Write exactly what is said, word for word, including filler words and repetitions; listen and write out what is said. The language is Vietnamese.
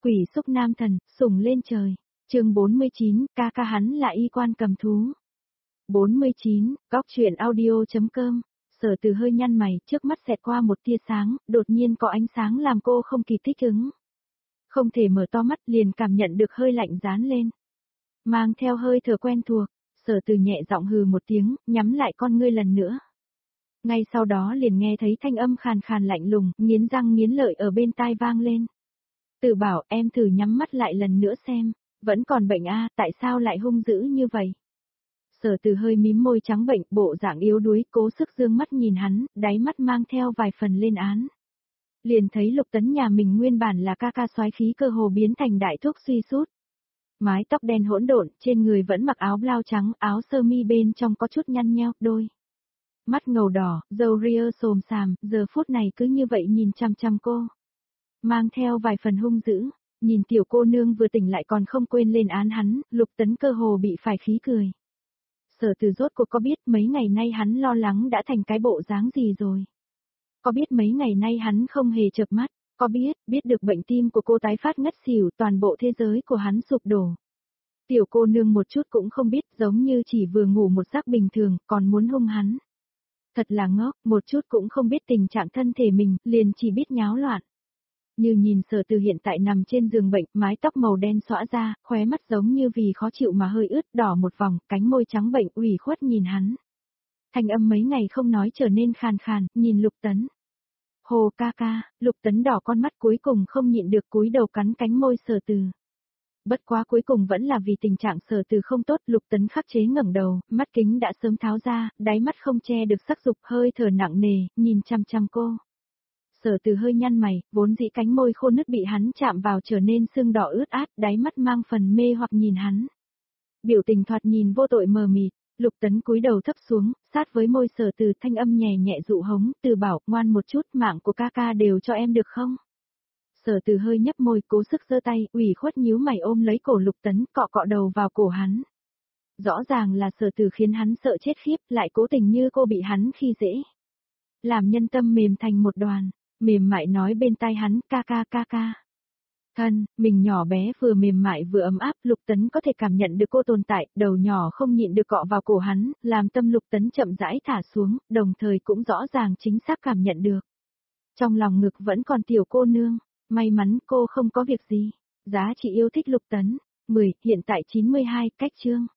Quỷ xúc nam thần, sủng lên trời. Chương bốn mươi chín, ca ca hắn là y quan cầm thú. bốn mươi chín, góc truyện audio.com. Sở Từ hơi nhăn mày, trước mắt xẹt qua một tia sáng, đột nhiên có ánh sáng làm cô không kịp thích ứng. Không thể mở to mắt, liền cảm nhận được hơi lạnh dán lên. Mang theo hơi thở quen thuộc, Sở Từ nhẹ giọng hừ một tiếng, nhắm lại con ngươi lần nữa. Ngay sau đó liền nghe thấy thanh âm khàn khàn lạnh lùng, nghiến răng nghiến lợi ở bên tai vang lên. Từ bảo, em thử nhắm mắt lại lần nữa xem, vẫn còn bệnh a, tại sao lại hung dữ như vậy? Sở Từ hơi mím môi trắng bệnh, bộ dạng yếu đuối, cố sức dương mắt nhìn hắn, đáy mắt mang theo vài phần lên án. Liền thấy Lục Tấn nhà mình nguyên bản là ca ca soái khí cơ hồ biến thành đại thuốc suy sút. Mái tóc đen hỗn độn, trên người vẫn mặc áo blau trắng, áo sơ mi bên trong có chút nhăn nheo, đôi mắt ngầu đỏ, râu ria xồm xàm, giờ phút này cứ như vậy nhìn chăm chăm cô. Mang theo vài phần hung dữ, nhìn tiểu cô nương vừa tỉnh lại còn không quên lên án hắn, Lục Tấn cơ hồ bị phải khí cười. Sở Từ rốt cuộc có biết mấy ngày nay hắn lo lắng đã thành cái bộ dáng gì rồi? Có biết mấy ngày nay hắn không hề chợp mắt? Có biết, biết được bệnh tim của cô tái phát ngất xỉu, toàn bộ thế giới của hắn sụp đổ. Tiểu cô nương một chút cũng không biết, giống như chỉ vừa ngủ một giấc bình thường, còn muốn hung hắn. Thật là ngốc, một chút cũng không biết tình trạng thân thể mình, liền chỉ biết nháo loạn. Như nhìn Sở Từ hiện tại nằm trên giường bệnh, mái tóc màu đen xõa ra, khóe mắt giống như vì khó chịu mà hơi ướt đỏ một vòng, cánh môi trắng bệnh ủy khuất nhìn hắn. Thanh âm mấy ngày không nói trở nên khàn khàn, nhìn Lục Tấn. Hồ ca ca, Lục Tấn đỏ con mắt cuối cùng không nhịn được cúi đầu cắn cánh môi Sở Từ. Bất quá cuối cùng vẫn là vì tình trạng Sở Từ không tốt, Lục Tấn khắc chế ngẩng đầu, mắt kính đã sớm tháo ra, đáy mắt không che được sắc dục, hơi thở nặng nề, nhìn chăm chăm cô. Sở Từ hơi nhăn mày, vốn dĩ cánh môi khô nứt bị hắn chạm vào trở nên sưng đỏ ướt át, đáy mắt mang phần mê hoặc nhìn hắn. Biểu tình thoạt nhìn vô tội mờ mịt, Lục Tấn cúi đầu thấp xuống, sát với môi Sở Từ, thanh âm nhẹ nhẹ dụ hống, Từ bảo, ngoan một chút, mạng của ca ca đều cho em được không? Sở Từ hơi nhấp môi, cố sức giơ tay, ủy khuất nhíu mày ôm lấy cổ Lục Tấn, cọ cọ đầu vào cổ hắn. Rõ ràng là Sở Từ khiến hắn sợ chết khiếp, lại cố tình như cô bị hắn khi dễ. Làm nhân tâm mềm thành một đoàn, mềm mại nói bên tai hắn, ca ca ca ca. Thân, mình nhỏ bé vừa mềm mại vừa ấm áp, Lục Tấn có thể cảm nhận được cô tồn tại, đầu nhỏ không nhịn được cọ vào cổ hắn, làm tâm Lục Tấn chậm rãi thả xuống, đồng thời cũng rõ ràng chính xác cảm nhận được. Trong lòng ngực vẫn còn tiểu cô nương, may mắn cô không có việc gì. Giá trị yêu thích Lục Tấn. mười, hiện tại chín mươi hai, cách chương.